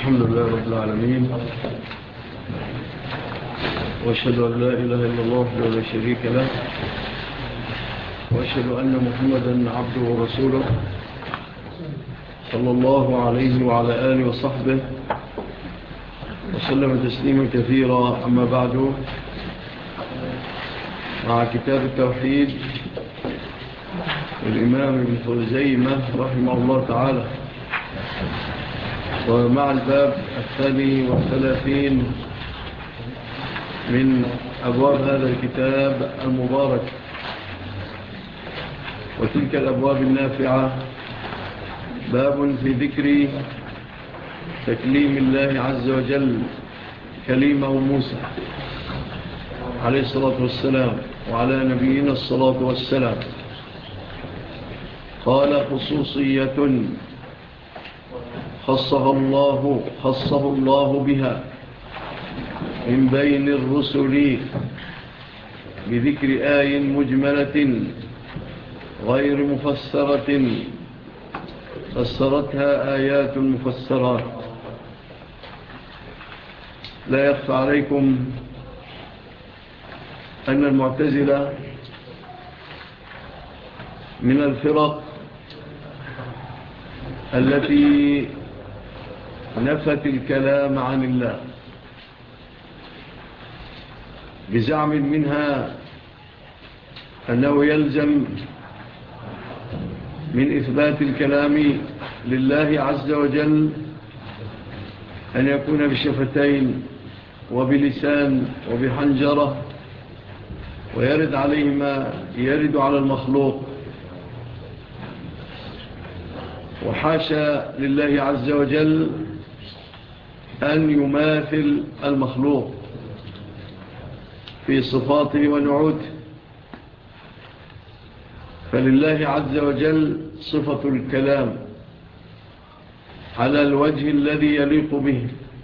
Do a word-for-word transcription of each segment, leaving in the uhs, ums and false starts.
الحمد لله رب العالمين، وأشهد أن لا إله إلا الله وحده لا شريك له، وأشهد أن محمدا عبده ورسوله صلى الله عليه وعلى آله وصحبه وسلم تسليما كثيرا. أما بعد، مع كتاب التوحيد الإمام ابن خزيمة رحمه الله تعالى، ومع الباب الثاني والثلاثين من أبواب هذا الكتاب المبارك، وتلك الأبواب النافعة باب في ذكر تكليم الله عز وجل كليمه موسى عليه الصلاة والسلام وعلى نبينا الصلاة والسلام. قال: خصوصية خصها الله خصه الله بها من بين الرسل بذكر آي مجملة غير مفسرة فسرتها آيات مفسرات. لا يخفى عليكم أن المعتزلة من الفرق التي نفت الكلام عن الله بزعم منها أنه يلزم من إثبات الكلام لله عز وجل أن يكون بشفتين وبلسان وبحنجرة، ويرد عليه ما يرد على المخلوق، وحاشا لله عز وجل أن يماثل المخلوق في صفاته ونعوته. فلله عز وجل صفة الكلام على الوجه الذي يليق به،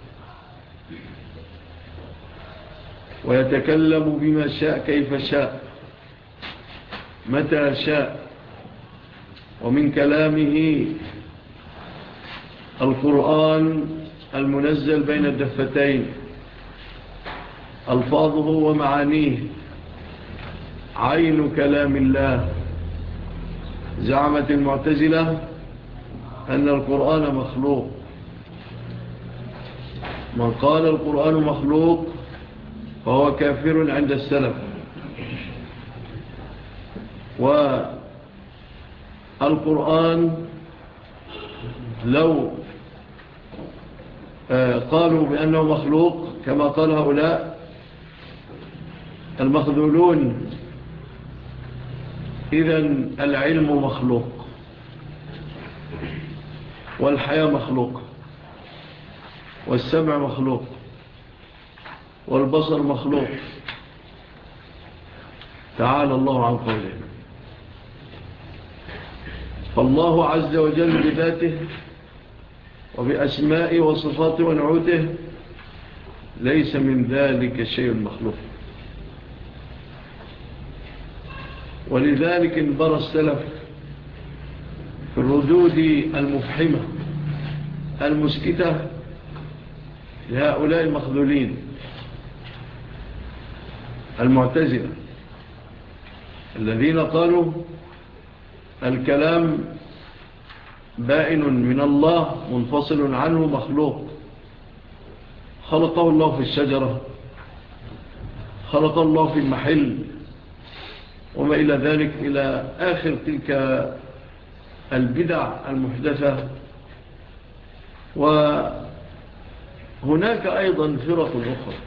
ويتكلم بما شاء كيف شاء متى شاء. ومن كلامه القرآن المنزل بين الدفتين، ألفاظه ومعانيه عين كلام الله. زعمت المعتزلة أن القرآن مخلوق. من قال القرآن مخلوق فهو كافر عند السلف. والقرآن لو قالوا بأنه مخلوق كما قال هؤلاء المخذولون، إذن العلم مخلوق، والحياة مخلوق، والسمع مخلوق، والبصر مخلوق. تعالى الله عن قوله. فالله عز وجل بذاته وبأسمائه وصفاته ونعوته ليس من ذلك شيء مخلوق. ولذلك انبرى السلف في الردود المفحمة المسكتة لهؤلاء المخذولين المعتزلة الذين قالوا الكلام بائن من الله منفصل عنه مخلوق. خلقه الله في الشجرة، خلق الله في المحل، وما إلى ذلك، إلى آخر تلك البدع المحدثة. وهناك أيضا فرق أخرى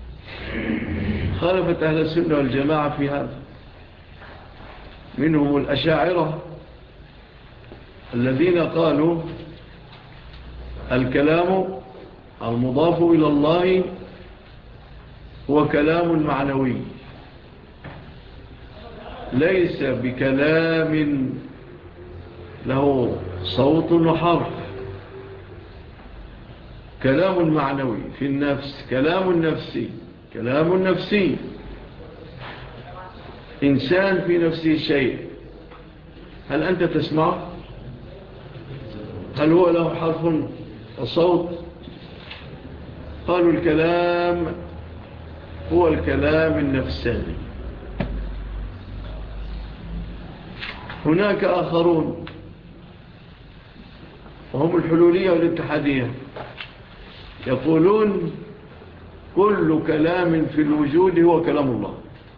خالفت أهل السنة والجماعة في هذا، منهم الأشاعرة الذين قالوا الكلام المضاف إلى الله هو كلام معنوي، ليس بكلام له صوت وحرف، كلام معنوي في النفس، كلام نفسي، كلام نفسي. إنسان في نفسه شيء، هل أنت تسمع؟ هل هو له حرف وصوت؟ قالوا الكلام هو الكلام النفساني. هناك آخرون وهم الحلولية والاتحادية يقولون كل كلام في الوجود هو كلام الله.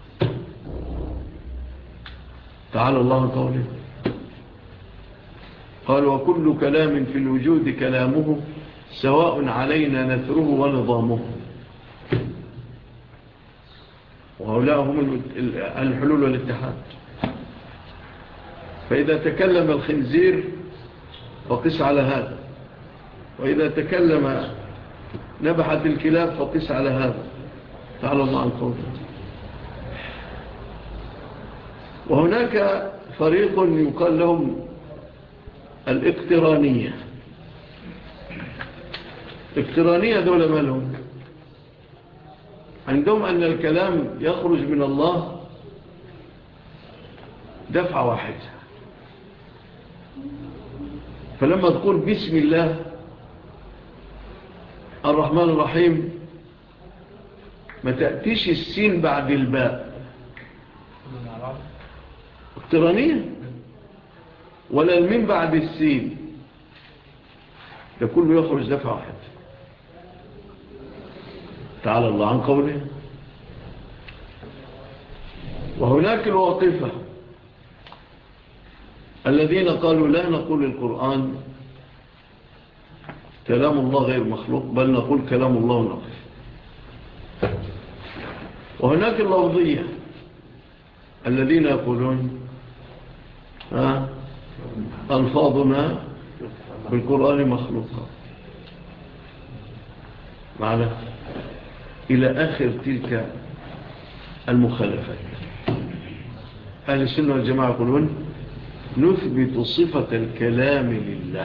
تعالى الله قوله قال وكل كلام في الوجود كلامه سواء علينا نثره ونظامه. وهؤلاء هم الحلول والاتحاد. فإذا تكلم الخنزير فقس على هذا، وإذا تكلم نبحت الكلاب فقس على هذا. تعالى الله عن قوله. وهناك فريق يقال لهم الاقترانية. الاقترانية دول ما لهم؟ عندهم أن الكلام يخرج من الله دفعة واحدة. فلما تقول بسم الله الرحمن الرحيم ما تأتيش السين بعد الباء، اقترانية، ولا المين بعد السين، ده كله يخرج دفعة واحدة. تعالى الله عن قوله. وهناك الواقفة الذين قالوا لا نقول القرآن كلام الله غير مخلوق، بل نقول كلام الله ونقف. وهناك اللفظية الذين يقولون ها ألفاظنا بالقرآن مخلوقة معنا إلى آخر تلك المخالفات. أهل السنة والجماعة يقولون نثبت صفة الكلام لله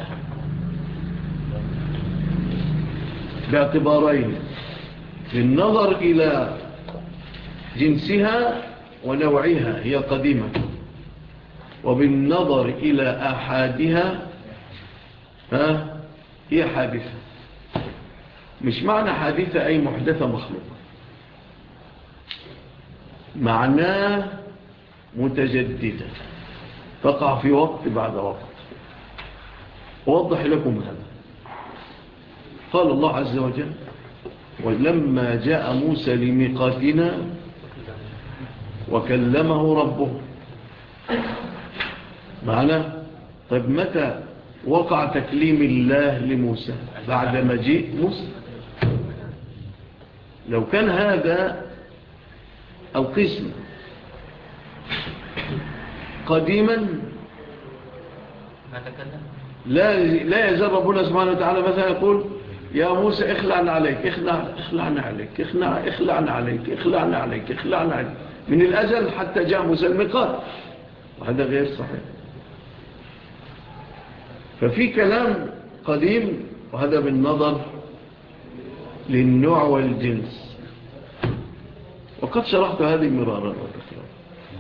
باعتبارين: بالنظر إلى جنسها ونوعها هي قديمة، وبالنظر إلى أحادها ها هي حادثة. مش معنى حادثة أي محدثة مخلوقة، معناه متجددة تقع في وقت بعد وقت. أوضح لكم هذا. قال الله عز وجل ولما جاء موسى لميقاتنا وكلمه ربه. معناه طيب متى وقع تكليم الله لموسى؟ بعد مجيء موسى. لو كان هذا القسم قديما لا لا يزال ربنا سبحانه وتعالى مثلا يقول يا موسى اخلعنا عليك اخلع اخلعنا عليك اخلع اخلعنا عليك اخلعنا عليك اخلعنا عليك من الأجل حتى جاء موسى الميقات، وهذا غير صحيح. ففي كلام قديم، وهذا بالنظر للنوع والجنس، وقد شرحت هذه مرارا وتكرارا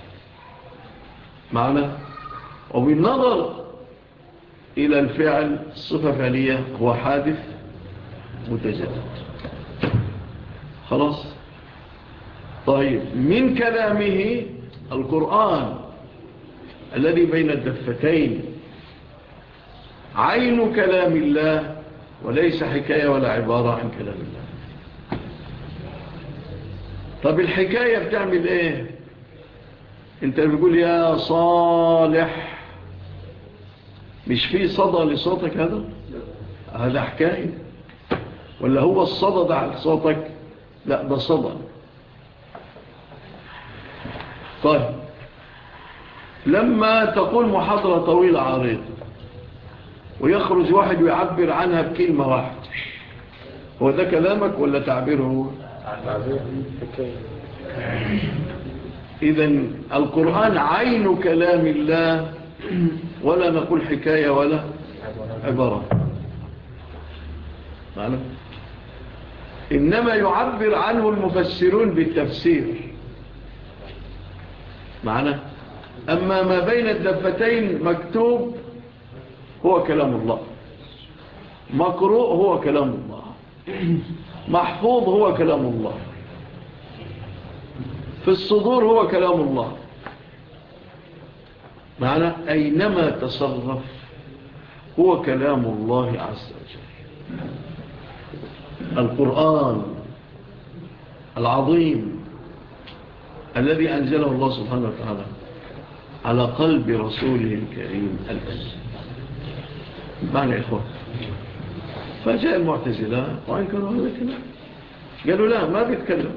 معنا. وبالنظر إلى الفعل الصفة فعلية هو حادث متجدد. خلاص. طيب من كلامه القرآن الذي بين الدفتين عين كلام الله وليس حكاية ولا عبارة عن كلام الله. طب الحكاية بتعمل ايه؟ انت بتقول يا صالح، مش في صدى لصوتك؟ هذا هذا حكاية ولا هو الصدى ده على صوتك؟ لا ده صدى. طيب لما تقول محاضرة طويلة عريضة ويخرج واحد ويعبر عنها بكلمة واحدة، هو ده كلامك ولا تعبيره؟ تعبير. إذن القرآن عين كلام الله، ولا نقول حكاية ولا عبارة. معلوم؟ إنما يعبر عنه المفسرون بالتفسير معنا. أما ما بين الدفتين مكتوب هو كلام الله، مقروء هو كلام الله. محفوظ هو كلام الله، في الصدور هو كلام الله. معنى أينما تصرف هو كلام الله عز وجل. القرآن العظيم الذي أنزله الله سبحانه وتعالى على قلب رسوله الكريم الأسر. معنى إخوة، فجاء المعتزلة وأنكروا هذا الكلام، قالوا لا ما بيتكلم.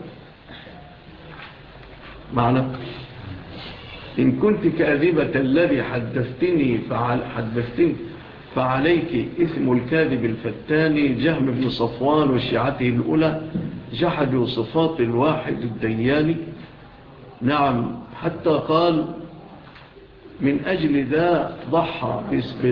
معنى إن كنت كاذبة الذي حدثتني فعل حدثتني فعليك إثم الكاذب الفتاني. جهم بن صفوان وشيعته الأولى جحدوا صفات الواحد الدياني. نعم، حتى قال من أجل ذا ضحى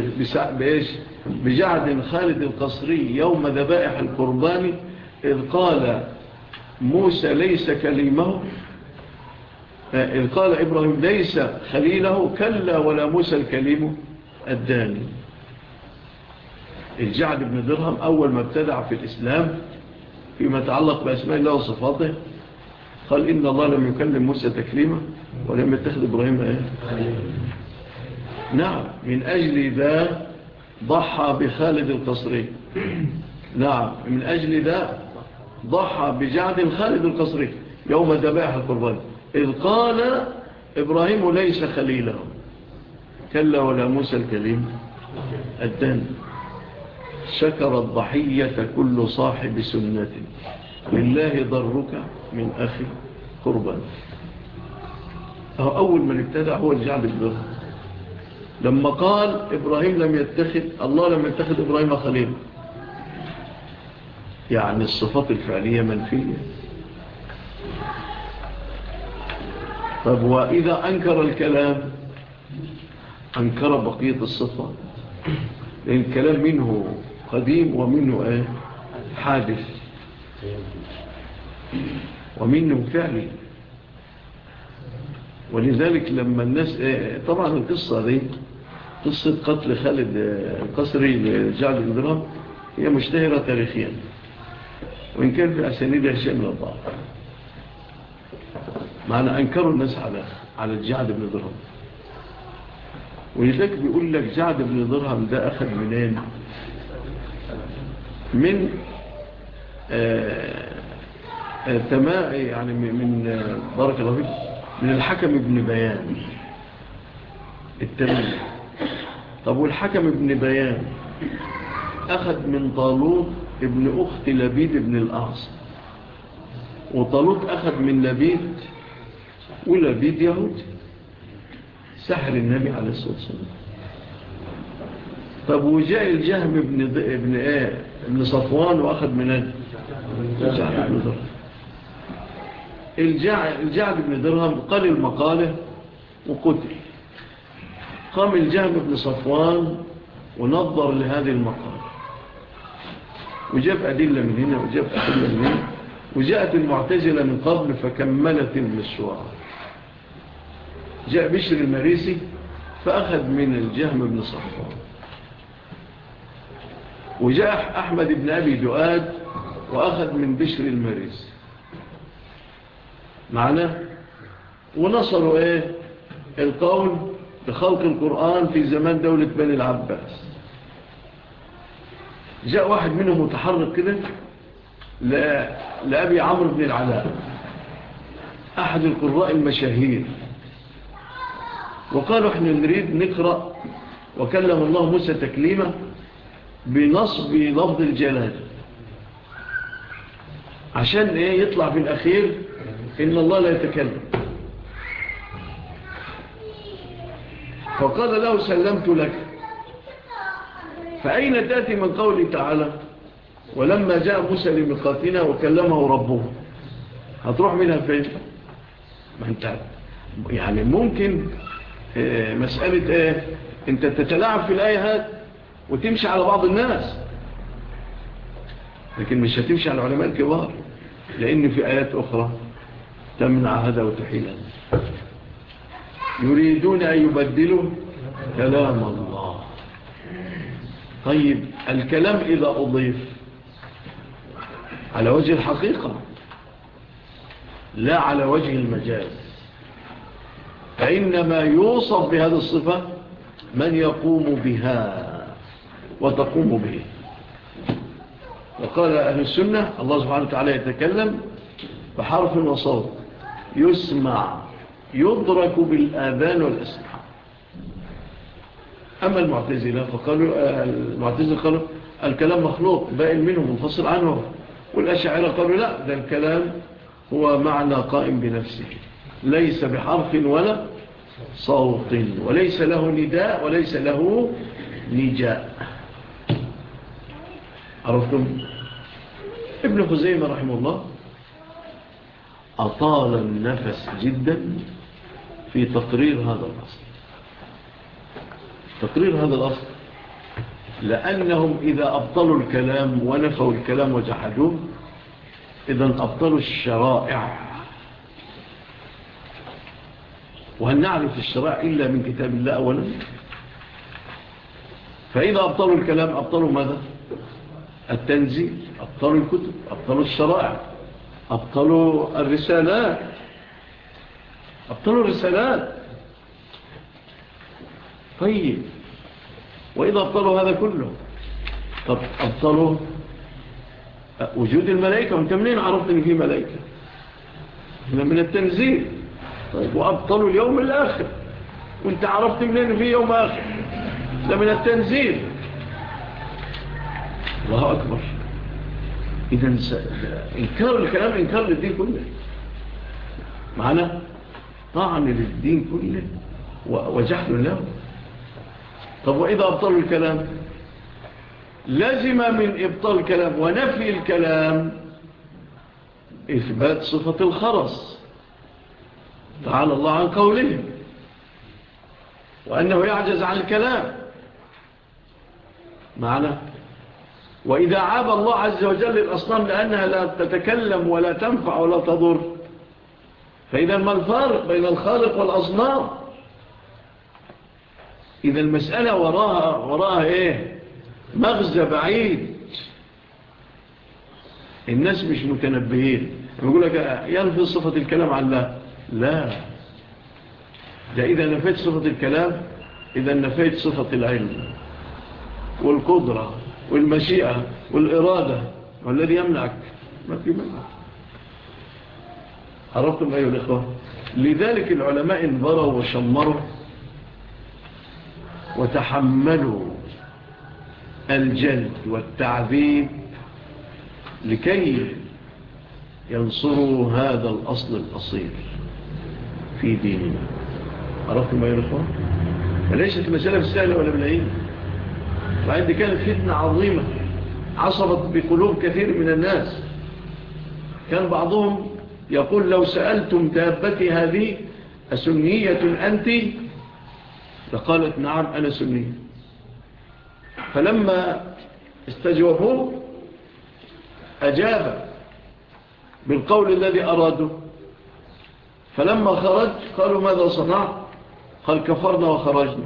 بجعد خالد القصري يوم ذبائح القربان إذ قال موسى ليس كليمه، إذ قال إبراهيم ليس خليله، كلا ولا موسى الكليم الداني. الجعد بن درهم أول ما ابتدع في الإسلام فيما يتعلق بأسماء الله وصفاته قال إن الله لم يكلم موسى تكليمه ولم يتخذ إبراهيم إيه؟ نعم، من أجل ذا ضحى بخالد القصري. نعم، من أجل ذا ضحى بجعد خالد القصري يوم ذبائح القربان إذ قال إبراهيم ليس خليله، كلا ولا موسى الكليم الداني. شكر الضحية كل صاحب سنة، لله ضرك من أخي قربان. أول من ابتدع هو الجعد بن درهم لما قال إبراهيم لم يتخذ الله لم يتخذ إبراهيم خليل، يعني الصفات الفعلية منفية. طب وإذا أنكر الكلام أنكر بقية الصفات، لأن الكلام منه قديم ومنه إيه؟ حادث ومنه فعلي. ولذلك لما الناس إيه؟ طبعا القصة دي قصة قتل خالد القصري لجعد بن درهم هي مشتهرة تاريخيا، وإن كان في أسانيدها شيء من الضعف. معنى أنكروا الناس على على الجعد بن درهم. ولذلك بيقول لك جعد بن درهم ده أخذ منين؟ من آه آه تمام يعني من آه بارك الله فيك من الحكم ابن بيان التميمي. طب والحكم ابن بيان أخذ من طالوت ابن أخت لبيد ابن الأعصم، وطالوت أخذ من لبيد، ولبيد يهود سحر النبي عليه الصلاة والسلام. طب وجاء الجهم ابن ابن ايه ابن صفوان واخذ من الجعد بن درهم. الجعد بن درهم قال المقاله وقتل. قام الجهم بن صفوان ونظر لهذه المقاله وجاب أدلة من هنا وجاب أدلة من هنا، وجاءت المعتزلة من قبل فكملت المشروع. جاء بشر المريسي فأخذ من الجهم بن صفوان، وجاء أحمد بن أبي دؤاد وأخذ من بشر المريسي معنا، ونصروا إيه القول بخلق القرآن في زمان دولة بني العباس. جاء واحد منهم متحرك كده لأبي عمرو بن العلاء أحد القراء المشاهير، وقالوا احنا نريد نقرأ وكلم الله موسى تكليما بنصب لفظ الجلال عشان ايه يطلع في الأخير إن الله لا يتكلم. فقال له سلمت لك. فأين تأتي من قوله تعالى ولما جاء موسى لميقاتنا وكلمه ربه؟ هتروح منها فين؟ ما انت يعني ممكن اه مسألة ايه انت تتلاعب في الآية هات وتمشي على بعض الناس، لكن مش هتمشي على العلماء الكبار، لأن في آيات أخرى تمنع هذا وتحيل هذا. يريدون أن يبدلوا كلام الله. طيب الكلام إذا أضيف على وجه الحقيقة لا على وجه المجاز. فإنما يوصف بهذه الصفة من يقوم بها وتقوم به. وقال أهل السنة الله سبحانه وتعالى يتكلم بحرف وصوت يسمع يدرك بالآذان والأسماع. أما المعتزلة فقالوا المعتزلة قالوا الكلام مخلوق بائن منه منفصل عنه، والأشاعرة قالوا لا، ده الكلام هو معنى قائم بنفسه ليس بحرف ولا صوت وليس له نداء وليس له نجاء. عرفتم؟ ابن خزيمة رحمه الله أطال النفس جدا في تقرير هذا الأصل، تقرير هذا الأصل، لأنهم إذا أبطلوا الكلام ونفوا الكلام وجحدوه إذا أبطلوا الشرائع. وهل نعرف الشرائع إلا من كتاب الله أولا؟ فإذا أبطلوا الكلام أبطلوا ماذا؟ التنزيل، أبطلوا الكتب، أبطلوا الشرائع، أبطلوا الرسالات، أبطلوا الرسالات. طيب وإذا أبطلوا هذا كله طب أبطلوا وجود الملائكة، وانت منين عرفت ان في ملائكة؟ من التنزيل. طيب وأبطلوا اليوم الآخر، وانت عرفت منين في يوم آخر؟ من التنزيل. الله أكبر. إذن إنكار الكلام إنكار للدين كله، معنا طعن للدين كله وجحل له. طب وإذا أبطلوا الكلام لازم من إبطال الكلام ونفي الكلام إثبات صفة الخرس تعالى الله عن قوله وأنه يعجز عن الكلام، معنا. وإذا عاب الله عز وجل الأصنام لأنها لا تتكلم ولا تنفع ولا تضر، فإذا ما الفارق بين الخالق والأصنام؟ إذا المسألة وراها, وراها إيه؟ مغزى بعيد. الناس مش متنبهين، يقول لك ينفي صفة الكلام عن الله. لا، ده إذا نفيت صفة الكلام إذا نفيت صفة العلم والقدرة والمشيئة والإرادة، والذي يمنعك ما في منع. عرفتم أيها الإخوة؟ لذلك العلماء انبروا وشمروا وتحملوا الجلد والتعذيب لكي ينصروا هذا الأصل الأصيل في ديننا. عرفتم أيها الإخوة؟ فليست مسألة بالسهلة ولا بالعين. وعند كانت فتنة عظيمة عصبت بقلوب كثير من الناس. كان بعضهم يقول لو سألتم دابتي هذه أسنية أنت؟ فقالت نعم أنا سنية. فلما استجوبوه أجاب بالقول الذي أراده. فلما خرج قالوا ماذا صنع؟ قال كفرنا وخرجنا.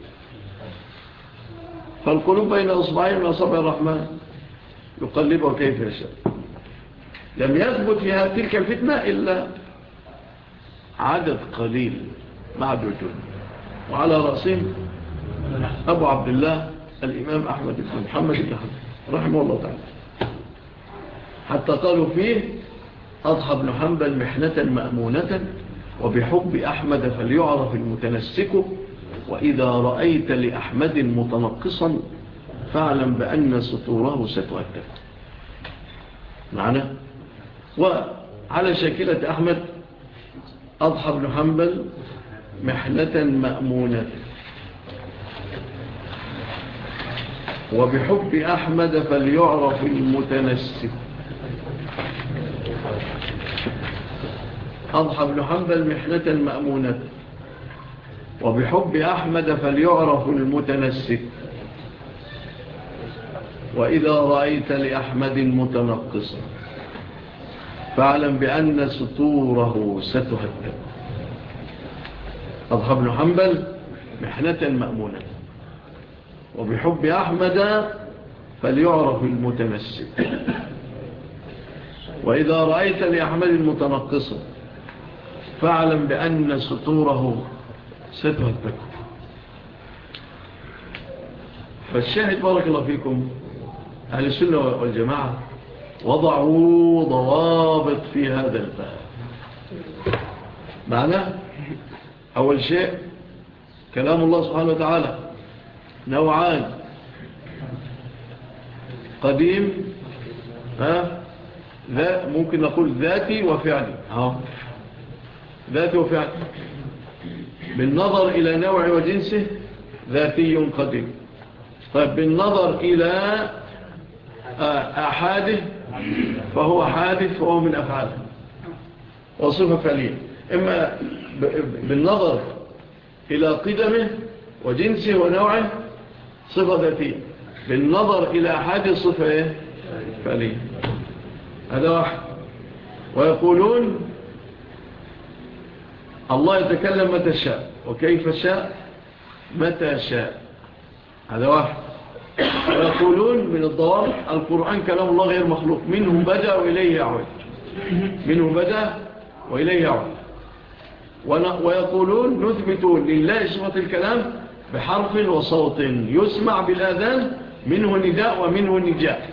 فالقلوب بين أصبعين من أصابع الرحمن يقلبه كيف يشاء. لم يثبت فيها تلك الفتنة إلا عدد قليل معدودون، وعلى رأسهم أبو عبد الله الإمام أحمد بن محمد بن حنبل رحمه الله تعالى، حتى قالوا فيه أضحى بن حنبل محنة مأمونة وبحب أحمد فليعرف المتنسك، وإذا رأيت لأحمد متنقصا فاعلم بأن سطوره ستؤدب. معنا؟ وعلى شاكلة أحمد أضحى بن حنبل محنة مأمونة وبحب أحمد فليعرف المتنسك. أضحى بن حنبل محنة مأمونة وبحب أحمد فليعرف المتنسك، وإذا رأيت لأحمد متنقصا فاعلم بأن سطوره ستهدم. أضحى بن حنبل محنة مأمونة وبحب أحمد فليعرف المتمسك. وإذا رأيت لأحمد متنقصا فاعلم بأن سطوره ستهتك. فالشاهد بارك الله فيكم أهل السنة والجماعة وضعوا ضوابط في هذا الباب. معناه أول شيء كلام الله سبحانه وتعالى نوعان: قديم ها ذا ممكن نقول ذاتي وفعلي. ها ذاتي وفعلي بالنظر إلى نوع وجنسه ذاتي قديم. طيب بالنظر إلى أحاده فهو حادث وهو من أفعاله وصفة فعلية. إما بالنظر إلى قدمه وجنسه ونوعه صفة ذاتية، بالنظر إلى أحاده صفة فعلية. هذا واحد. ويقولون الله يتكلم متى شاء وكيف شاء متى شاء. هذا واحد. ويقولون من الضوابط القرآن كلام الله غير مخلوق، منه بدأ وإليه يعود، منه بدأ وإليه يعود. ويقولون نثبت لله صفة الكلام بحرف وصوت يسمع بالآذان، منه نداء ومنه نجاء.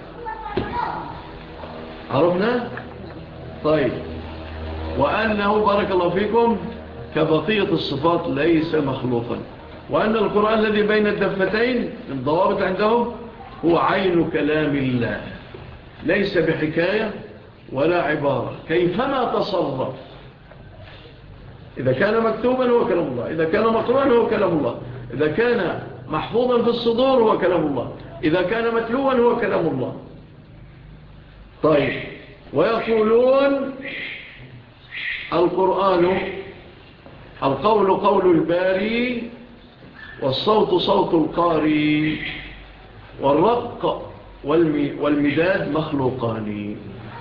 عرفنا؟ طيب. وأنه بارك الله فيكم كبقية الصفات ليس مخلوقا، وأن القرآن الذي بين الدفتين الضوابط عندهم هو عين كلام الله، ليس بحكاية ولا عبارة، كيفما تصرف. إذا كان مكتوبا هو كلام الله، إذا كان مقروءا هو كلام الله، إذا كان محفوظا في الصدور هو كلام الله، إذا كان متلوا هو كلام الله. طيب. ويقولون القرآن القول قول الباري، والصوت صوت القاري، والرق والمداد مخلوقان.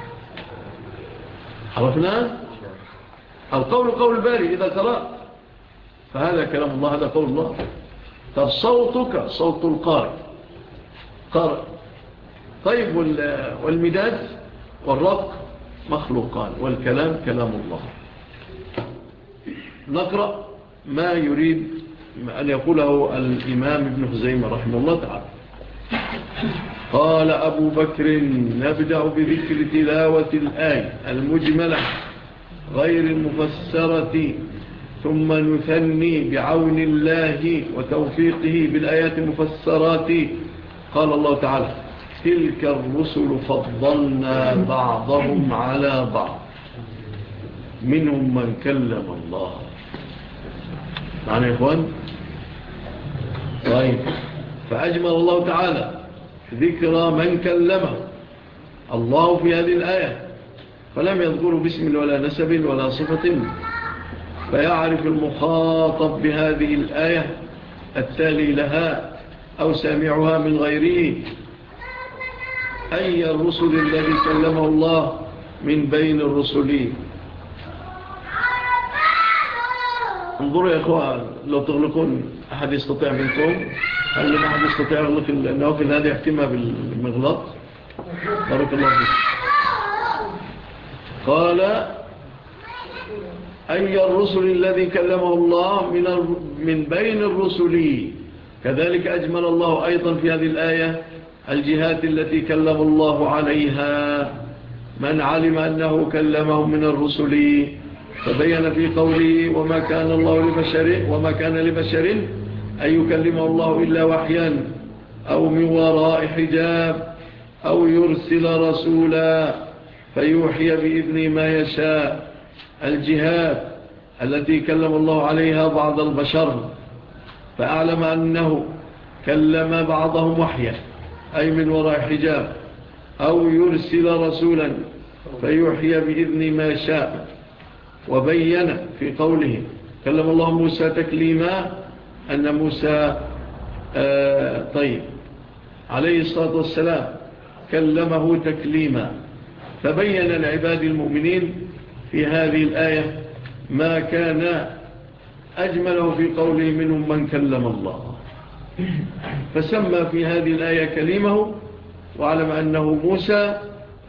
عرفنا؟ القول قول الباري إذا قرأت فهذا كلام الله، هذا قول الله. طب صوتك صوت القارئ قارئ. طيب والمداد والرق مخلوقان، والكلام كلام الله. نقرأ ما يريد أن يقوله الإمام ابن خزيمة رحمه الله تعالى. قال أبو بكر: نبدأ بذكر تلاوة الآية المجملة غير المفسرة، ثم نثني بعون الله وتوفيقه بالآيات المفسرات. قال الله تعالى: تلك الرسل فضلنا بعضهم على بعض، منهم من كلم الله. معنى يا إخوان؟ طيب. فأجمل الله تعالى ذكر من كلمه الله في هذه الآية، فلم يذكره باسم ولا نسب ولا صفة، فيعرف المخاطب بهذه الآية التالي لها أو سامعها من غيره أي الرسل الذي كلمه الله من بين الرسل. انظروا يا أخوان، لو تغلقون أحد يستطيع منكم، هل من أحد يستطيع يغلق النوافل هذه يحكمها بالمغلق؟ بارك الله فيك. قال أي الرسل الذي كلمه الله من من بين الرسل. كذلك أجمل الله أيضا في هذه الآية الجهات التي كلم الله عليها من علم أنه كلمه من الرسل، فبين في قوله: وما كان الله لبشر وما كان لبشر أن يكلمه الله إلا وحيا أو من وراء حجاب أو يرسل رسولا فيوحي بإذن ما يشاء. الجهات التي كلم الله عليها بعض البشر، فأعلم أنه كلم بعضهم وحيا أي من وراء حجاب، أو يرسل رسولا فيوحي بإذن ما شاء. وبين في قوله: كلم الله موسى تكليما، أن موسى آه طيب عليه الصلاة والسلام كلمه تكليما. فبين العباد المؤمنين في هذه الآية ما كان أجمله في قوله: منهم من كلم الله. فسمى في هذه الآية كلمه، وعلم أنه موسى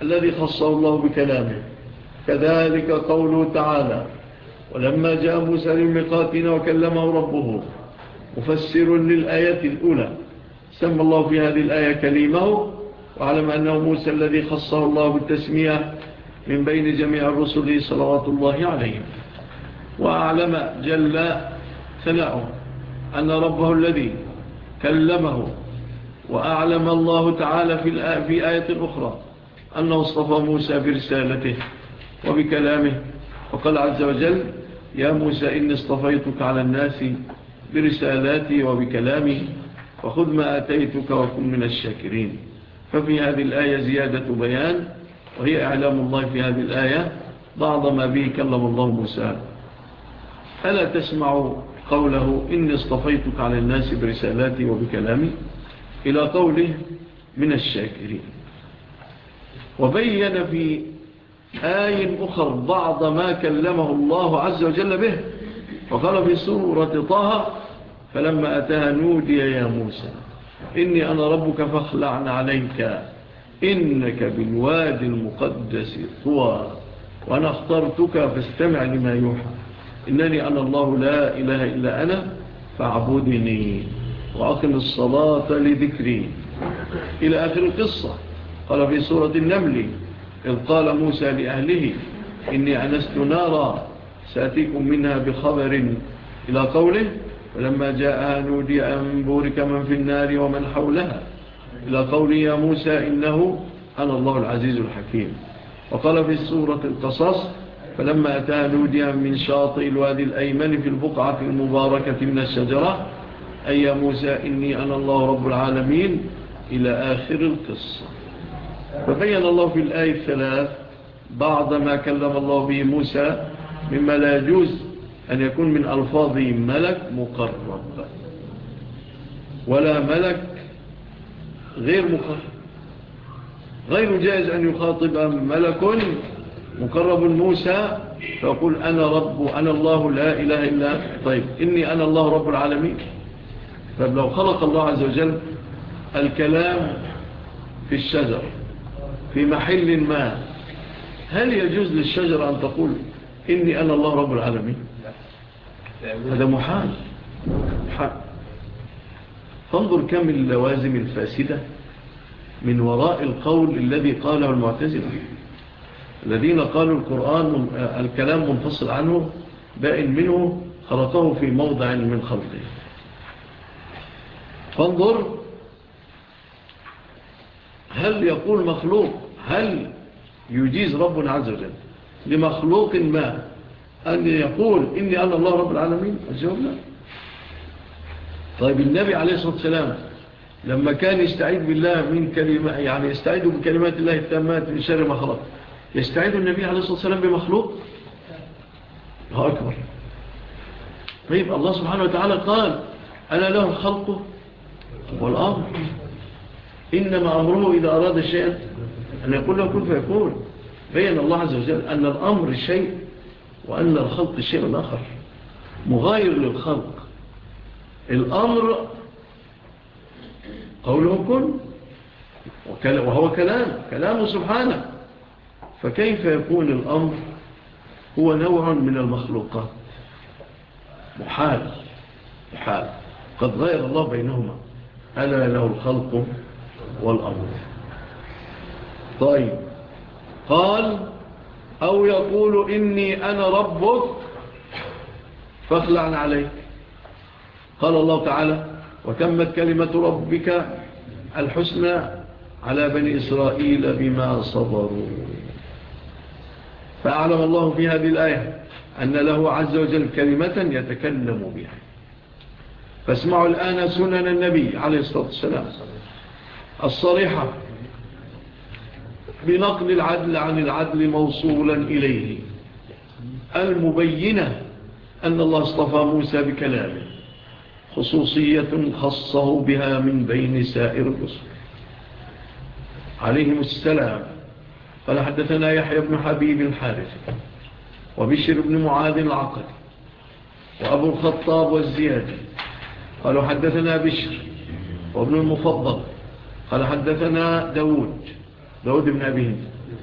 الذي خصه الله بكلامه. كذلك قوله تعالى: ولما جاء موسى لميقاتنا وكلمه ربه، مفسر للآية الأولى، سمى الله في هذه الآية كليمه، وعلم أنه موسى الذي خصه الله بالتسمية من بين جميع الرسل صلوات الله عليهم. وأعلم جل ثناؤه أن ربه الذي كلمه، وأعلم الله تعالى في آية أخرى أنه اصطفى موسى برسالته وبكلامه، وقال عز وجل: يا موسى إني اصطفيتك على الناس برسالاتي وبكلامي وخذ ما آتيتك وكن من الشاكرين. ففي هذه الآية زيادة بيان، وهي إعلام الله في هذه الآية بعض ما به كلم الله موسى. ألا تسمع قوله: إني اصطفيتك على الناس برسالاتي وبكلامي، إلى قوله: من الشاكرين. وبين في آية أخرى بعض ما كلمه الله عز وجل به، وقال في سورة طه: فلما أتاها نودي يا موسى إني أنا ربك فاخلعن عليك إنك بالوادي المقدس طوى وأنا اخترتك فاستمع لما يوحى إنني أنا الله لا إله إلا أنا فاعبدني وأقم الصلاة لذكري، إلى آخر القصة. قال في سورة النمل: إذ قال موسى لأهله إني أنست نارا سأتيكم منها بخبر، إلى قوله: ولما جاءها نودي أن بورك من في النار ومن حولها، إلى قوله: يا موسى إنه أنا الله العزيز الحكيم. وقال في سورة القصص: فلما أتاها نودي من شاطئ الوادي الأيمن في البقعة المباركة من الشجرة أي يا موسى إني أنا الله رب العالمين، إلى آخر القصة. فبين الله في الآية الثلاث بعض ما كلم الله به موسى مما لا يجوز أن يكون من ألفاظ ملك مقرب، ولا ملك غير مقرب. غير جائز أن يخاطب ملك مقرب موسى فيقول: أنا رب أنا الله لا إله إلا طيب إني أنا الله رب العالمين. فلو خلق الله عز وجل الكلام في الشجر في محل ما، هل يجوز للشجر أن تقول إني أنا الله رب العالمين؟ هذا محال. محال. فانظر كم اللوازم الفاسدة من وراء القول الذي قاله المعتزلة، الذين قالوا القرآن الكلام منفصل عنه بائن منه، خلقه في موضع من خلقه. فانظر، هل يقول مخلوق، هل يجيز ربنا عز وجل لمخلوق ما أن يقول إني أنا الله رب العالمين؟ الجواب لا. طيب النبي عليه الصلاة والسلام لما كان يستعيد بالله من كلمة، يعني يستعيد بكلمات الله التامات من شر ما خلق، يستعيد النبي عليه الصلاة والسلام بمخلوق؟ الله أكبر. طيب الله سبحانه وتعالى قال: أنا له الخلق والأمر، إنما أمره إذا أراد شيئا أن يقول له كن فيكون. بين الله عز وجل أن الأمر شيء وأن الخلق شيء آخر مغاير للخلق. الأمر قوله كن، وهو كلام كلامه سبحانه، فكيف يكون الأمر هو نوع من المخلوقات؟ محال محال. قد غير الله بينهما، ألا له الخلق والأمر. طيب، قال: أو يقول إني أنا ربك فاخلعن عليك. قال الله تعالى: وتمت كلمة ربك الحسنى على بني إسرائيل بما صبروا. فأعلم الله في هذه الآية أن له عز وجل كلمة يتكلم بها. فاسمعوا الآن سنن النبي عليه الصلاة والسلام الصريحة بنقل العدل عن العدل موصولا إليه، المبينة أن الله اصطفى موسى بكلامه خصوصية خصه بها من بين سائر الرسل عليهم السلام. قال: حدثنا يحيى بن حبيب الحارث وبشر بن معاذ العقل وأبو الخطاب والزيادي قالوا: حدثنا بشر وابن المفضل قال: حدثنا داود داود بن أبي هند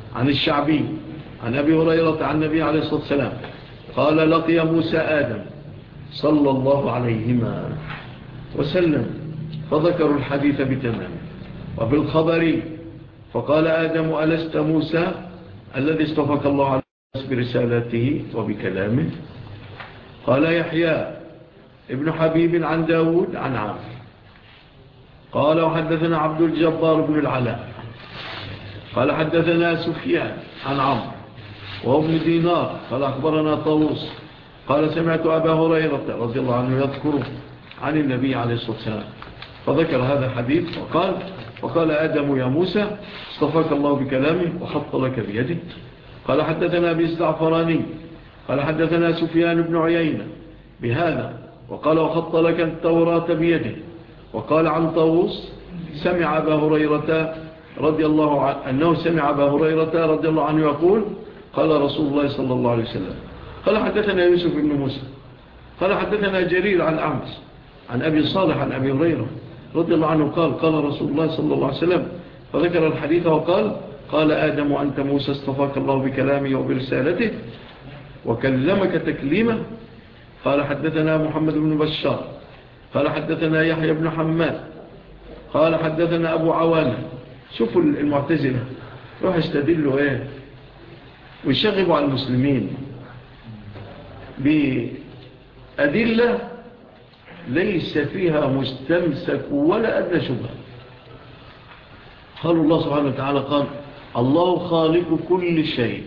عن الشعبي عن أبي هريرة عن النبي عليه الصلاة والسلام قال لقي موسى آدم صلى الله عليهما وسلم فذكروا الحديث بتمام. وفي الخبر فقال آدم ألست موسى الذي اصطفاك الله عليه برسالته وبكلامه؟ قال يحيى ابن حبيب عن داود عن عمرو قال وحدثنا عبد الجبار بن العلاء قال حدثنا سفيان عن عمرو وهو ابن دينار قال أخبرنا طاووس قال سمعت أبا هريرة رضي الله عنه يذكره عن النبي عليه الصلاة والسلام فذكر هذا الحديث وقال وقال آدم يا موسى اصطفاك الله بكلامه وحط لك بيده. قال حدثنا أبي الزعفراني قال حدثنا سفيان بن عيينة بهذا وقال وحط لك التوراة بيده. وقال عن طاووس سمع أبا هريرة رضي الله عنه أنه سمع أبا هريرة رضي الله عنه يقول قال رسول الله صلى الله عليه وسلم. قال حدثنا يوسف بن موسى قال حدثنا جرير عن أمس عن أبي صالح عن أبي هريرة رضي الله عنه قال قال رسول الله صلى الله عليه وسلم فذكر الحديث وقال قال آدم وأنت موسى اصطفاك الله بكلامه وبرسالته وكلمك تكليمه. قال حدثنا محمد بن بشار قال حدثنا يحيى بن حماد قال حدثنا أبو عوانة. شوفوا المعتزلة روح استدلوا ايه ويشغبوا على المسلمين بأدلة ليس فيها مستمسك ولا أدنى شبهة. قال الله سبحانه وتعالى قال الله خالق كل شيء.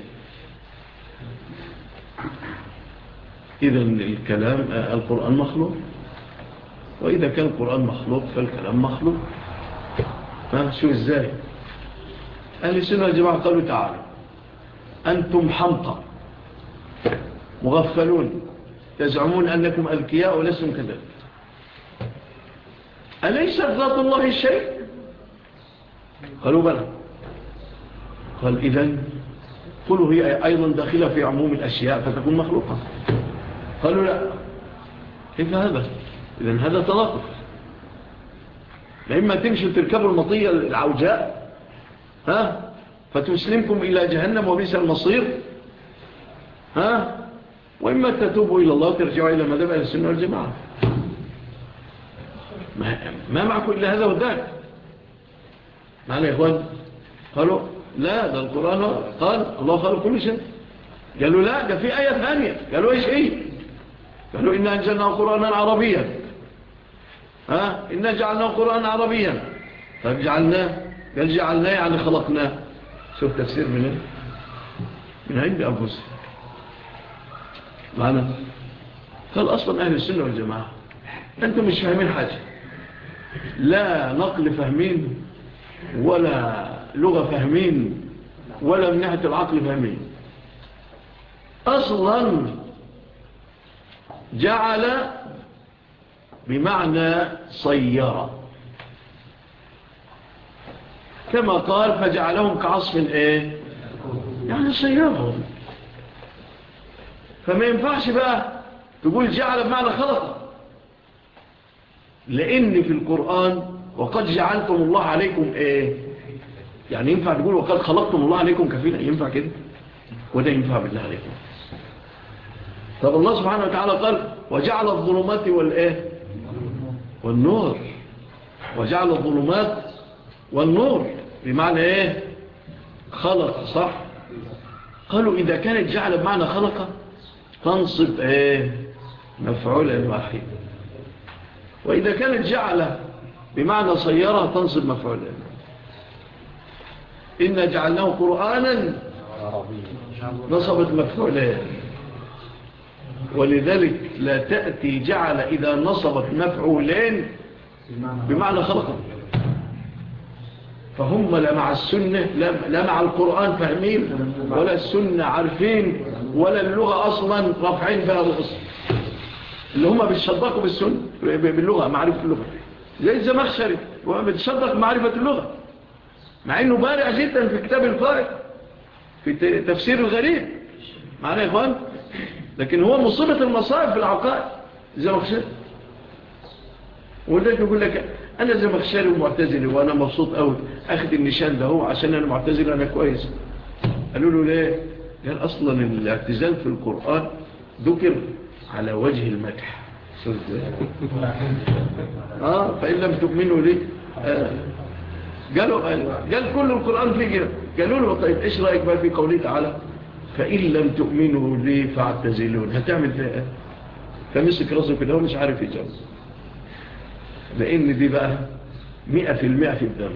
إذن الكلام القرآن مخلوق، وإذا كان القرآن مخلوق فالكلام مخلوق. ها شو إزاي؟ أهل السنة والجماعة قالوا تعالى أنتم حمقى مغفلون تزعمون أنكم أذكياء ولستم كذلك. أليست ذات الله الشيء؟ قالوا بلى. قال إذن قلوا هي أيضا داخلة في عموم الأشياء فتكون مخلوقة. قالوا لا. كيف هذا؟ إذن هذا تناقض. لإما تمشوا تركبوا المطية العوجاء ها فتسلمكم إلى جهنم وبئس المصير ها وإما تتوبوا إلى الله وترجعوا إلى مذهب أهل السنة والجماعة. ما, ما معكم إلا هذا وذاك. معنا يا إخوان؟ قالوا لا ده القرآن قال الله خالق كل شيء. قالوا لا ده في آية ثانية. قالوا إيش إيه؟ قالوا إنا أنزلناه قرآنا عربيا ها إنا جعلناه قرآنا عربيا. طيب جعلناه قال جعلناه يعني خلقناه. شوف تفسير منه من عند أنفسهم. معنا قال أصلا أهل السنة والجماعة أنتم مش فاهمين حاجة، لا نقل فاهمين ولا لغة فاهمين ولا من ناحية العقل فاهمين. أصلا جعل بمعنى صيرة كما قال فجعلهم كعصف ايه يعني صيرهم. فما ينفعش بقى تقول جعل بمعنى خلق، لأن في القرآن وقد جعلتم الله عليكم ايه يعني ينفع تقول وقد خلقتم الله عليكم كفيلا؟ ينفع كده؟ وده ينفع بالله عليكم. طب الله سبحانه وتعالى قال وجعل الظلمات والايه والنور. وجعل الظلمات والنور بمعنى ايه خلق صح. قالوا إذا كانت جعل بمعنى خلق تنصب ايه مفعولا واحد، وإذا كانت جعل بمعنى صيرة تنصب مفعولا. إن جعلناه قرآنا نصبت مفعولين، ولذلك لا تأتي جعل إذا نصبت مفعولين بمعنى خلق. فهم لا مع السنة لا مع القرآن فاهمين ولا السنة عارفين ولا اللغة أصلا رافعين بها الأصل، اللي هم بيتصدقوا بالسنة باللغة معرفة اللغة زي الزمخشري وبيتصدق معرفة اللغة مع أنه بارع جدا في كتاب الفائق في تفسير الغريب معنا يا إخوان، لكن هو مصيبة المصائب في العقائد الزمخشري. وذلك يقول لك أنا زمخشري ومعتزلي وأنا مبسوط أوي أخذ النشان ده هو عشان أنا معتزل أنا كويس. قالوا له ليه؟ قال أصلا الاعتزال في القرآن ذكر على وجه المدح. آه فإن لم تؤمنوا لي آه قالوا قال, قال كل القرآن فيه كده. قالوا له طيب إيش رأيك بقى في قوله تعالى فإن لم تؤمنوا لي فاعتزلون، هتعمل فيها ايه؟ فمسك راسه كده ومش عارف يجاوب، لأن دي بقى مئة في المئة في الدم.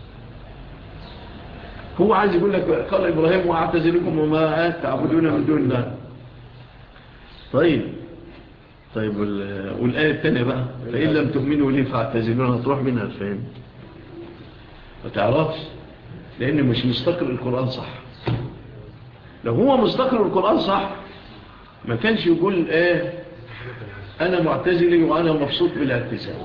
هو عايز يقول لك قال إبراهيم واعتزلكم وما تعبدون من دون الله. طيب طيب والآية الثانية بقى فإن لم تؤمنوا لي فاعتزلون، هتروح منها الفهم ما تعرفش، لأنه مش مستقر القرآن صح. لو هو مستقر القرآن صح ما كانش يقول ايه أنا معتزلي وأنا مبسوط بالاعتزال.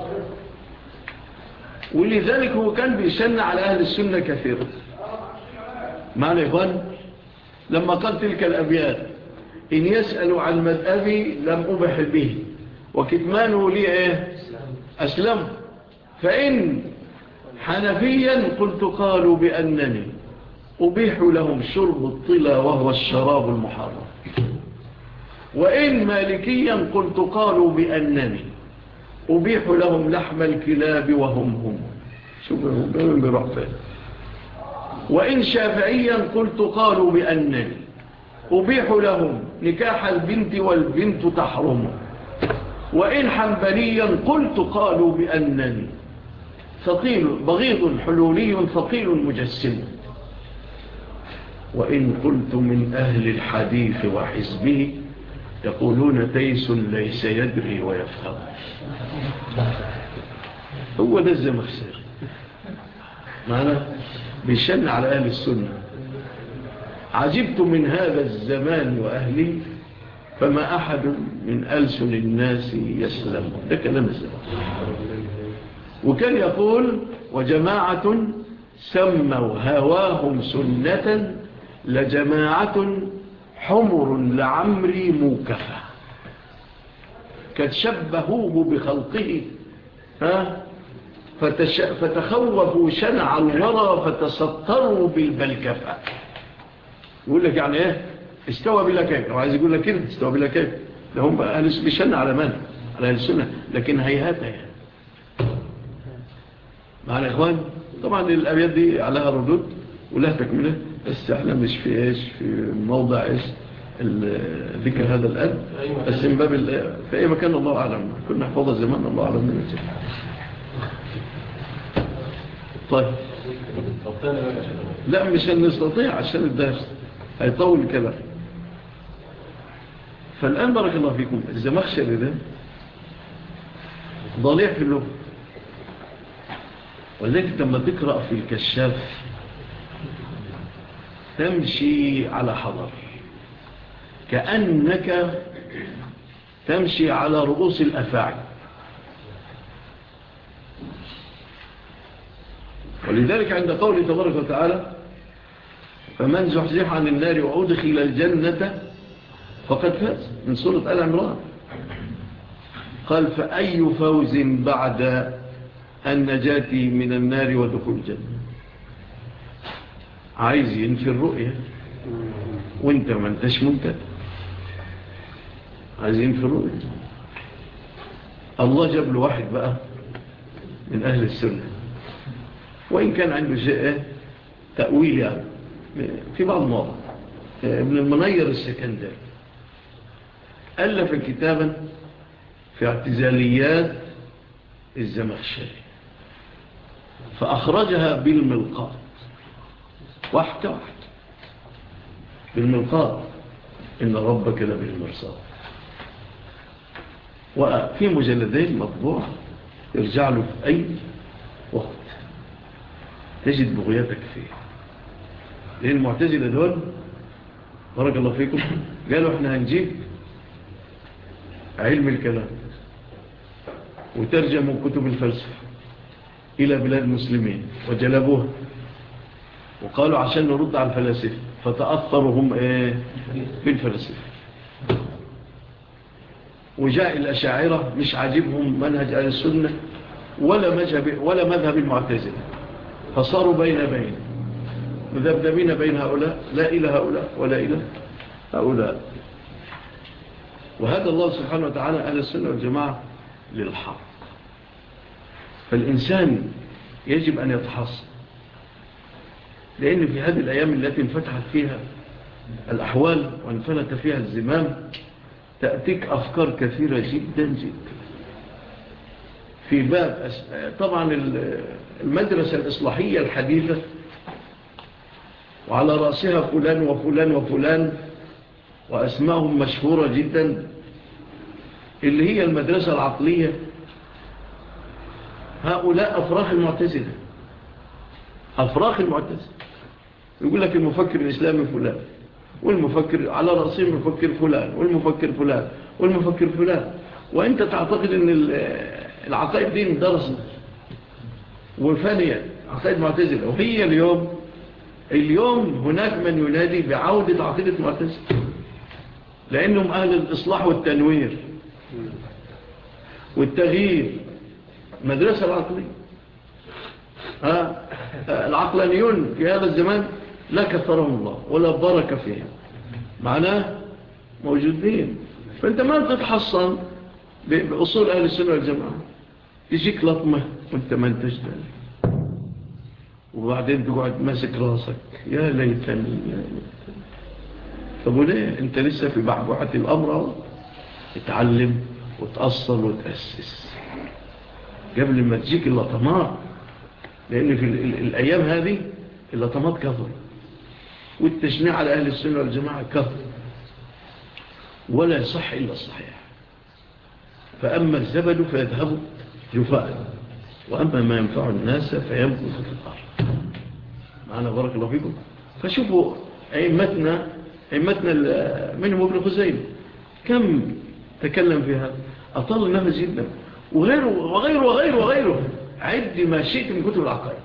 ولذلك هو كان بيشن على أهل السنة كثيرا. معنى إخوان لما قال تلك الأبيات إن يسألوا عن مذهبي لم أبح به وكتمانه لي إيه أسلم، فإن حنفيا قلت قالوا بأنني أبيح لهم شرب الطلا وهو الشراب المحرم، وإن مالكيا قلت قالوا بأنني أبيح لهم لحم الكلاب وهم هم. شوفوا هم بيروح فين. وإن شافعيا قلت قالوا بأنني أبيح لهم نكاح البنت والبنت تحرم، وإن حنبليا قلت قالوا بأنني ثقيل بغيض حلولي ثقيل مجسم، وإن قلت من أهل الحديث وحزبه يقولون تيس ليس يدري ويفهم. هو ده الزمخشري معنا بيشن على أهل السنة. عجبت من هذا الزمان وأهله فما أحد من ألسن الناس يسلم. ده كلام الزمان. وكان يقول وجماعة سموا هواهم سنة لجماعة حمر لعمري موكفة، كتشبهوه بخلقه ها فتش... فتخوفوا شنع الورى فتسطروا بالبلكفة. يقول لك يعني ايه استوى بلا كيف، وعايز يقول لك كده استوى بلا كيف. لهم أهل بيشن على من؟ على أهل السنة، لكن هيهات هيهات معنا إخوان. طبعا الأبيات دي عليها ردود ولها تكملة، بس احنا مش في ايش في موضع ايش ذكر هذا الأب، بس من باب في أي مكان الله أعلم، كنا نحفظها زمان الله أعلم من الجهة. طيب لا مش هنستطيع عشان الدرس هيطول الكلام. فالآن بارك الله فيكم الزمخشري ده ضليع في اللغة، ولذلك لما تقرأ في الكشاف تمشي على حضر كأنك تمشي على رؤوس الأفاعي. ولذلك عند قوله تبارك وتعالى فمن زحزح عن النار وأدخل الجنة فقد فاز من سورة آل عمران، قال فأي فوز بعد النجاة من النار ودخول الجنة. عايز ينفي الرؤية وانت ما انتش ممتد، عايز ينفي الرؤية. الله جاب له واحد بقى من أهل السنة، وإن كان عنده شيء تأويل يعني في بعض المواضع، ابن المنير السكندري ألف كتابا في اعتزاليات الزمخشري فأخرجها بالملقاط واحدة واحدة بالملقاط إن ربك لبالمرصاد، وفي مجلدين مطبوع يرجع له في أي وقت تجد بغيتك فيه. لأن المعتزلة دول بارك الله فيكم قالوا احنا هنجيب علم الكلام وترجموا كتب الفلسفة إلى بلاد المسلمين وجلبوها، وقالوا عشان نرد على الفلاسفة فتأثروا هم ايه بالفلاسفة. وجاء الأشاعرة مش عاجبهم منهج أهل السنة ولا مذهب ولا مذهب المعتزلة، فصاروا بين بين مذبذبين بين هؤلاء، لا إلى هؤلاء ولا إلى هؤلاء. وهذا الله سبحانه وتعالى أهل السنة والجماعة للحق. فالإنسان يجب أن يتحصن، لأن في هذه الأيام التي انفتحت فيها الأحوال وانفلت فيها الزمام تأتيك أفكار كثيرة جدا جدا في باب طبعا المدرسة الإصلاحية الحديثة، وعلى رأسها فلان وفلان وفلان وأسمائهم مشهورة جدا، اللي هي المدرسة العقلية. هؤلاء أفراخ المعتزلة، أفراخ المعتزلة. يقول لك المفكر الإسلامي فلان، والمفكر على رأسه المفكر فلان، والمفكر فلان، والمفكر فلان. وانت تعتقد ان العقائد دي درست وفانية عقائد معتزلة. وهي اليوم اليوم هناك من ينادي بعودة عقيدة معتزلة، لأنهم أهل الإصلاح والتنوير والتغيير. مدرسة العقلية، ها العقلانيون في هذا الزمان لا كثرهم الله ولا بركة فيهم، معناه موجودين. فأنت ما تتحصن بأصول أهل السنة والجماعة، تجيك لطمة وانت ما انتش ذلك، وبعدين تقعد ماسك راسك يا ليتني يا ليتني. طب وليه انت لسه في بعبعة الأمر؟ اتعلم وتأصل وتأسس قبل ما تجيك اللطمات، لأن في الأيام هذه اللطمات كثر، والتشنيع على أهل السنة والجماعة كثر، ولا يصح إلا الصحيح. فأما الزبد فيذهب جفاء، وأما ما ينفع الناس فيمكث في الأرض. معنا بارك الله فيكم. فشوفوا أئمتنا أئمتنا منهم ابن خزيمة كم تكلم في هذا، أطال النفس جدا، وغيره وغيره وغيره وغيره. عد ما شئت من كتب العقائد،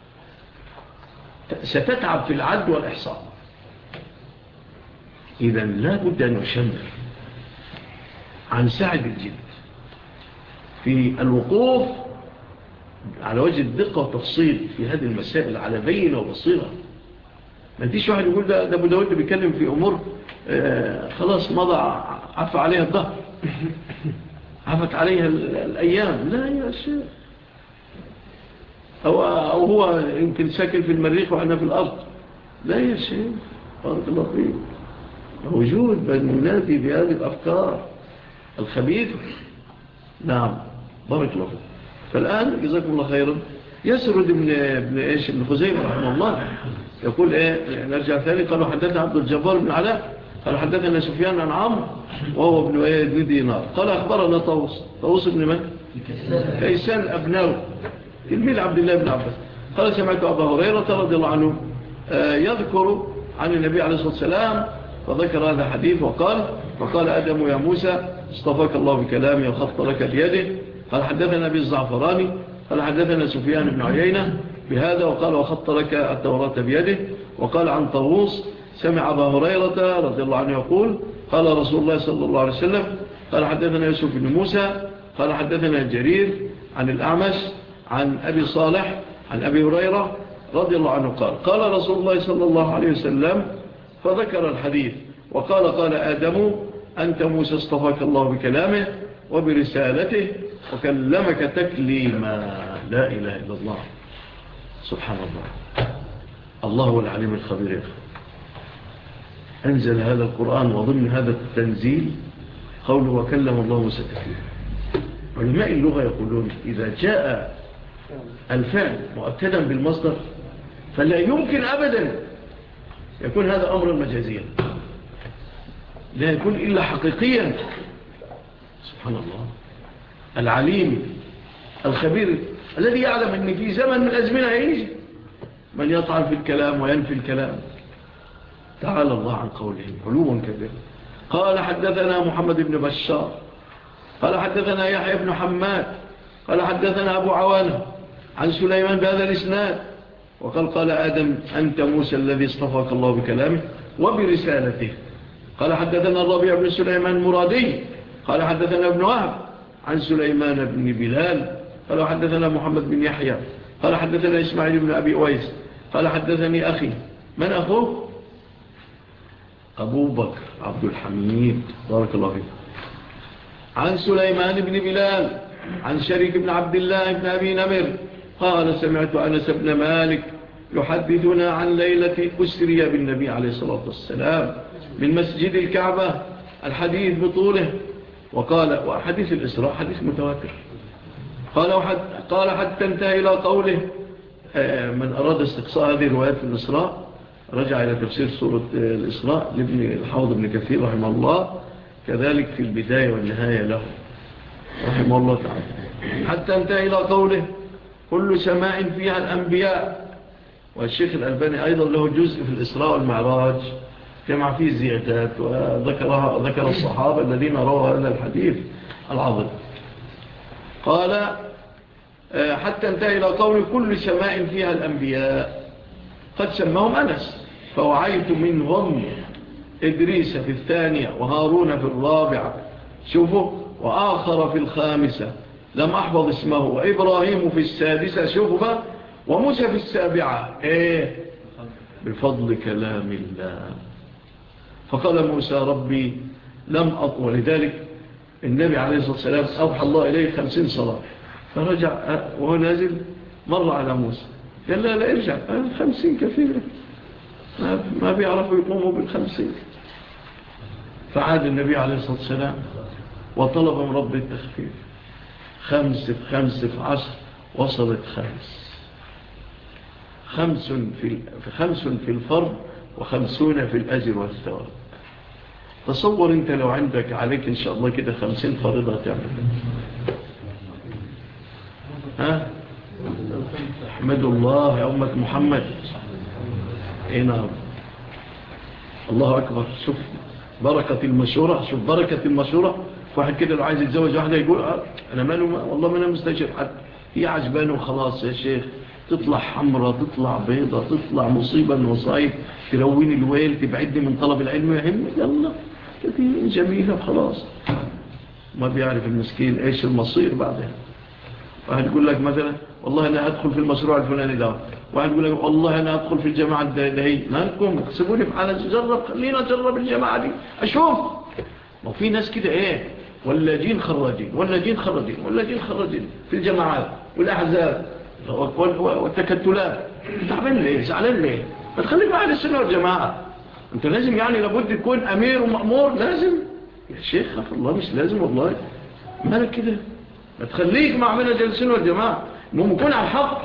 ستتعب في العد والإحصاء. إذن لا بد أن نشمر عن سعد الجد في الوقوف على وجه الدقة والتفصيل في هذه المسائل على بينة وبصيرة. ما انتيش واحد يقول ده, ده أبو داود بيتكلم في أمور آه خلاص مضى عفى عليها الظهر عفت عليها الأيام. لا يا شيخ، أو, أو هو يمكن ساكن في المريخ وأنا في الأرض. لا يا شيخ، بارك الله فيك، موجود بل ينادي بهذه الأفكار الخبيثة. نعم بارك الله فيك. فالآن جزاكم الله خيرا يسرد ابن, ابن, إيش ابن خزيمة رحمه الله يقول إيه، نرجع ثاني. قالوا حدثنا عبد الجبار بن علاء قال حدثنا سفيان عن عمرو وهو ابن إيه ابن دينار قال أخبرنا طوس طوس ابن من؟ كيسان أبناوي تلميذ عبد الله بن عباس قال سمعت أبا هريرة رضي الله عنه يذكر عن النبي عليه الصلاة والسلام فذكر هذا الحديث وقال وقال آدم يا موسى اصطفاك الله بكلامه وخط لك بيده. قال حدثنا أبي الزعفراني قال حدثنا سفيان بن عيينة بهذا وقال وخط لك التوراة بيده. وقال عن طاووس سمع أبا هريرة رضي الله عنه يقول قال رسول الله صلى الله عليه وسلم قال حدثنا يوسف بن موسى قال حدثنا جرير عن الأعمش عن أبي صالح عن أبي هريرة رضي الله عنه قال قال رسول الله صلى الله عليه وسلم فذكر الحديث وقال قال آدم أنت موسى اصطفاك الله بكلامه وبرسالته وكلمك تكليما. لا إله إلا الله، سبحان الله. الله هو العليم الخبير. أنزل هذا القرآن وضمن هذا التنزيل قوله وكلم الله موسى تكليما. علماء اللغة يقولون إذا جاء الفعل مؤكدا بالمصدر فلا يمكن أبدا يكون هذا أمرا مجازيا، لا يكون إلا حقيقيا. سبحان الله العليم الخبير الذي يعلم أن في زمن من الأزمنة يجي من يطعن في الكلام وينفي الكلام. تعالى الله عن قولهم علوا كبير. قال حدثنا محمد بن بشار قال حدثنا يحيى بن حماد قال حدثنا أبو عوانة عن سليمان بهذا الإسناد وقال قال آدم أنت موسى الذي اصطفاك الله بكلامه وبرسالته. قال حدثنا الربيع بن سليمان مرادي قال حدثنا ابن وهب عن سليمان بن بلال قال حدثنا محمد بن يحيى قال حدثنا إسماعيل بن أبي أويس قال حدثني أخي من أخوه؟ أبو بكر عبد الحميد بارك الله فيه. عن سليمان بن بلال عن شريك بن عبد الله بن أبي نمر قال سمعت أنس بن مالك يحدثنا عن ليلة أسري بالنبي عليه الصلاة والسلام من مسجد الكعبة الحديث بطوله. وقال وحديث الإسراء حديث متواتر. قال, وحد قال حتى انتهى إلى قوله من أراد استقصاء هذه الروايات في الإسراء رجع إلى تفسير سورة الإسراء لابن الحافظ ابن كثير رحمه الله، كذلك في البداية والنهاية له رحمه الله تعالى. حتى انتهى إلى قوله كل سماء فيها الأنبياء. والشيخ الألباني أيضا له جزء في الإسراء والمعراج جمع فيه زيادات وذكر ذكر الصحابة الذين رووا هذا الحديث العظيم. قال حتى انتهى إلى قول كل سماء فيها الأنبياء قد سمهم أنس فوعيت منهم إدريس في الثانية وهارون في الرابعة شوفوا وآخر في الخامسة لم أحفظ اسمه وإبراهيم في السادسة شوفوا وموسى في السابعة إيه بفضل كلام الله. فقال موسى ربي لم أطول. لذلك النبي عليه الصلاة والسلام أوحى الله إليه خمسين صلاة فرجع وهو نازل مر على موسى قال لا لا ارجع خمسين كثيرة ما بيعرفوا يقوموا بالخمسين. فعاد النبي عليه الصلاة والسلام وطلب من رب التخفيف خمس في خمس في عشر وصلت خمس خمس في, خمس في الفرض وخمسون في الأجر والثواب. تصور انت لو عندك عليك ان شاء الله كده خمسين فريضة تعمل ها احمد الله يا أمة محمد. ايه نعم الله أكبر. شوف بركة المشورة شوف بركة المشورة. واحد كده لو عايز يتزوج واحدة يقول أه أنا ماله ما والله ما أنا مستشير حد هي عجبانه وخلاص يا شيخ تطلع حمرة تطلع بيضة تطلع مصيبة المصايب تروين الويل تبعدني من طلب العلم يهم يلا كثير جميلة وخلاص. ما بيعرف المسكين ايش المصير بعدها. واحد يقول لك مثلا والله أنا أدخل في المشروع الفلاني ده واحد يقول لك والله أنا أدخل في الجماعة الدهي مالكم اكسبوني في حالة جرب خلينا أجرب الجماعة دي أشوف. ما في ناس كده ايه ولا جين خراجين ولا جين خراجين ولا جين خراجين في الجماعات والأحزاب والتكتلات. تعبان ليه زعلان ليه؟ ما تخليك مع السنة والجماعة. انت لازم يعني لابد تكون أمير ومأمور لازم يا شيخ خف الله مش لازم والله مالك كده. ما تخليك مع من السنة والجماعة انهم يكون على الحق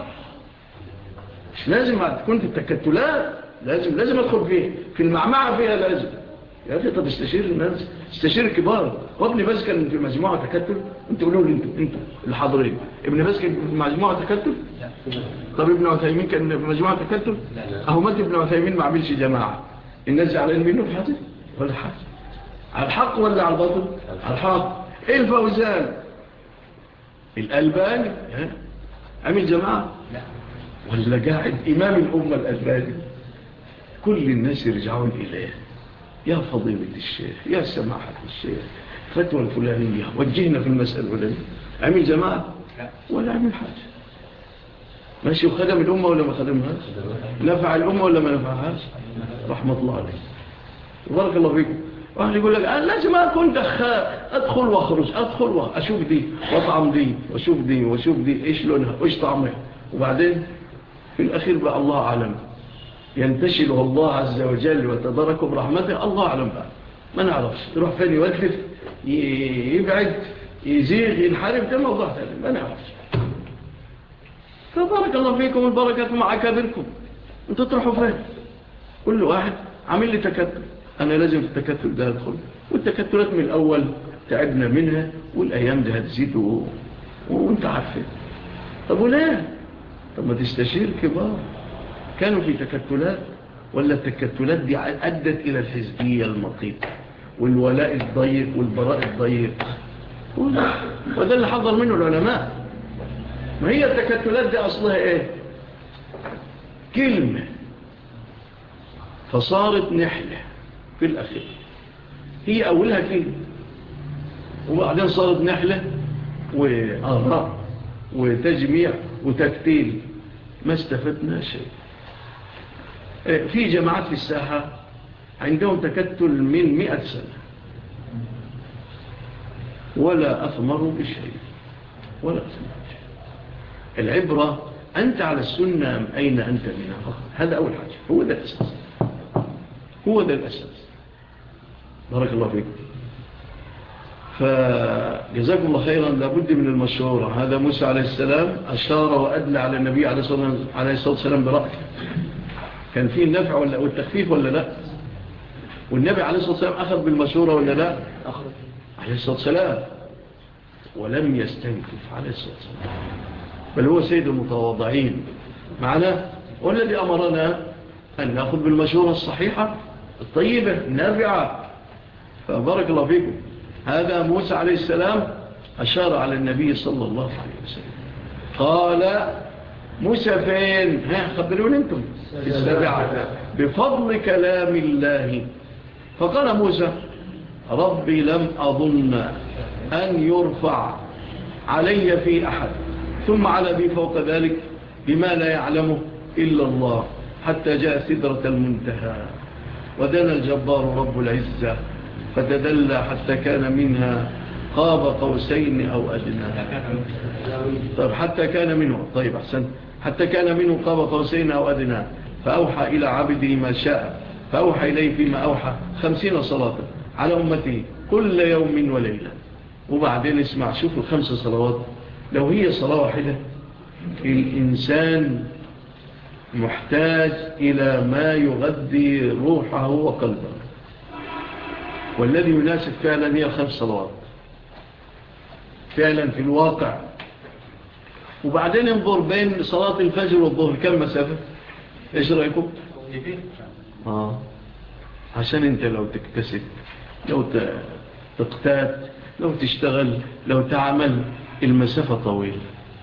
مش لازم تكون في التكتلات. لازم لازم ادخل فيه في المعمعة فيها لازم يا أخي. طب استشير الناس استشير الكبار. وابن باز كان في مجموعة تكتل انتوا قولوا لي انتوا انتوا الحاضرين ابن باز كان في مجموعة تكتل. طب ابن عثيمين كان في مجموعة تكتل. اهو مات ابن عثيمين ما عملش جماعة الناس زعلان منه في حاجة ولا حاجة على الحق ولا على الباطل على الحق. ايه الفوزان الألباني عمل جماعة ولا قاعد إمام الأمة الألباني كل الناس يرجعون إليه يا فضيلة الشيخ يا سماحة الشيخ فتوى الفلانية وجهنا في المسألة الفلانية. عمل جماعة ولا عمل حاجة ماشي وخدم الأمة ولا ما خدمهاش نفع الأمة ولا ما نفعهاش رحمة الله عليه وبارك الله فيكم. واحد يقول لك أنا لازم أكون دخال أدخل وأخرج أدخل وأشوف دي وأطعم دي وأشوف دي وأشوف دي إيش لونها وإيش طعمها وبعدين في الأخير بقى الله أعلم ينتشله الله عز وجل وتباركه برحمته الله أعلم بقى ما نعرفش يروح فين يوقف يبعد يزيغ ينحرف ده موضوع ثاني ما نعرفش. فبارك الله فيكم البركات مع كبيركم انتوا تروحوا فين كل واحد عامل لي تكتل أنا لازم في التكتل ده أدخل والتكتلات من الأول تعبنا منها والأيام ده هتزيد و... وانت عارفين. طب وليه طب ما تستشير كبار كانوا في تكتلات ولا التكتلات دي أدت إلى الحزبية المطيطة والولاء الضيق والبراء الضيق وده اللي حضر منه العلماء. ما هي التكتلات دي أصلها إيه كلمة فصارت نحلة في الأخير هي أولها كلمة وبعدين صارت نحلة وآراء وتجميع وتكتيل ما استفدنا شيء. في جماعات في الساحة عندهم تكتل من مئة سنة ولا أثمروا بشيء ولا أثمروا بشيء. العبرة أنت على السنة أم أين أنت منها فقط. هذا أول حاجة، هو ده الأساس، هو ده الأساس. بارك الله فيكم. فجزاكم الله خيرا. لابد من المشورة. هذا موسى عليه السلام أشار وأدلى على النبي عليه الصلاة والسلام برأيه. كان فيه النفع والتخفيف ولا لا؟ والنبي عليه الصلاة والسلام أخذ بالمشورة ولا لا؟ أخذ عليه الصلاة والسلام، ولم يستنكف عليه الصلاة والسلام، بل هو سيد المتواضعين معنا. والذي أمرنا أن نأخذ بالمشورة الصحيحة الطيبة النافعة. فبارك الله فيكم. هذا موسى عليه السلام أشار على النبي صلى الله عليه وسلم، قال موسى فين؟ ها خبرون انتم في السابعة بفضل كلام الله. فقال موسى ربي لم أظن أن يرفع علي في أحد، ثم على بي فوق ذلك بما لا يعلمه إلا الله، حتى جاء سدرة المنتهى ودنا الجبار رب العزة فتدلى حتى كان منها قاب قوسين أو أدنى. طيب حتى كان منه، طيب أحسن، حتى كان منه قاب قوسين أو أدنى فأوحى إلى عبده ما شاء فأوحى إليه فيما أوحى خمسين صلاة على أمته كل يوم وليلة. وبعدين اسمع، شوفوا الخمس صلوات، لو هي صلاة واحدة الإنسان محتاج إلى ما يغذي روحه وقلبه، والذي يناسب فعلا هي خمس صلوات فعلا في الواقع. وبعدين انظر بين صلاة الفجر والظهر كم مسافة؟ ايش رأيكم؟ آه. عشان انت لو تكتسب، لو تقتات، لو تشتغل، لو تعمل، المسافة طويلة.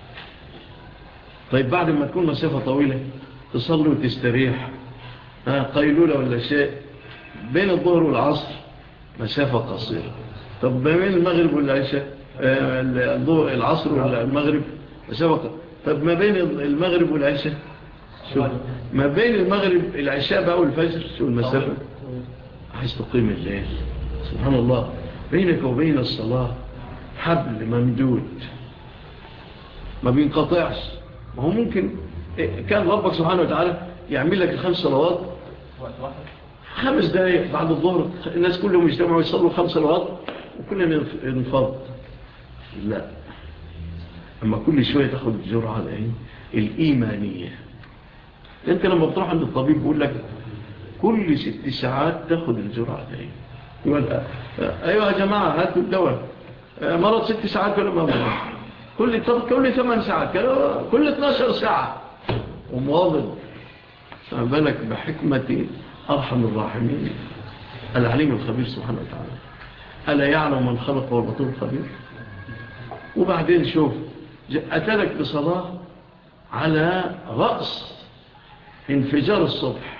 طيب بعد ما تكون مسافة طويلة تصلي وتستريح، آه قيلولة ولا شيء. بين الظهر والعصر مسافة قصيرة. طب بين المغرب والعشاء، آه العصر والمغرب مسافة قصيرة. طب ما بين المغرب والعشاء، شوف ما بين المغرب العشاء بقى والفجر، شو المسافة؟ عايز تقيم الليل. سبحان الله، بينك وبين الصلاة حبل ممدود ما بينقطعش. ما هو ممكن كان ربك سبحانه وتعالى يعمل لك الخمس صلوات خمس دقائق بعد الظهر، الناس كلهم يجتمعوا يصلوا خمس صلوات وكلنا ننفض. لا، أما كل شوية تاخد الجرعة الإيمانية. أنت لما بتروح عند الطبيب بيقول لك كل ست ساعات تاخد الجرعة دي. يقول أيوة يا جماعة هاتوا الدواء، مرض ست ساعات ولا ما مرض، كل كل ثمان ساعات، كل اثناشر ساعة، ومواظب. بالك بحكمة أرحم الراحمين العليم الخبير سبحانه وتعالى. ألا يعلم من خلق والبطول الخبير. وبعدين شوف أتلك بصلاة على رأس انفجار الصبح،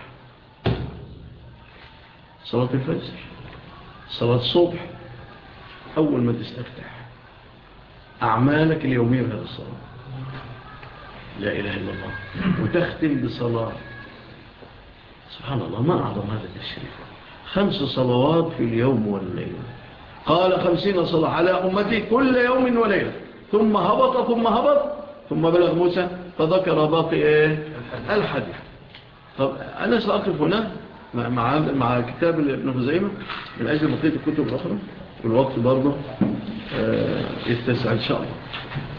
صلاة الفجر، صلاة الصبح أول ما تستفتح أعمالك اليومية بهذا الصلاة، لا إله إلا الله، وتختم بصلاة. سبحان الله، ما أعظم هذا التشريف. خمس صلوات في اليوم والليلة. قال خمسين صلاة على أمتي كل يوم وليلة، ثم هبط ثم هبط ثم بلغ موسى فذكر باقي إيه؟ الحديث. طب أنا سأقف هنا مع مع كتاب ابن خزيمة من أجل بقية الكتب الأخرى، والوقت برضه يتسع إن شاء الله.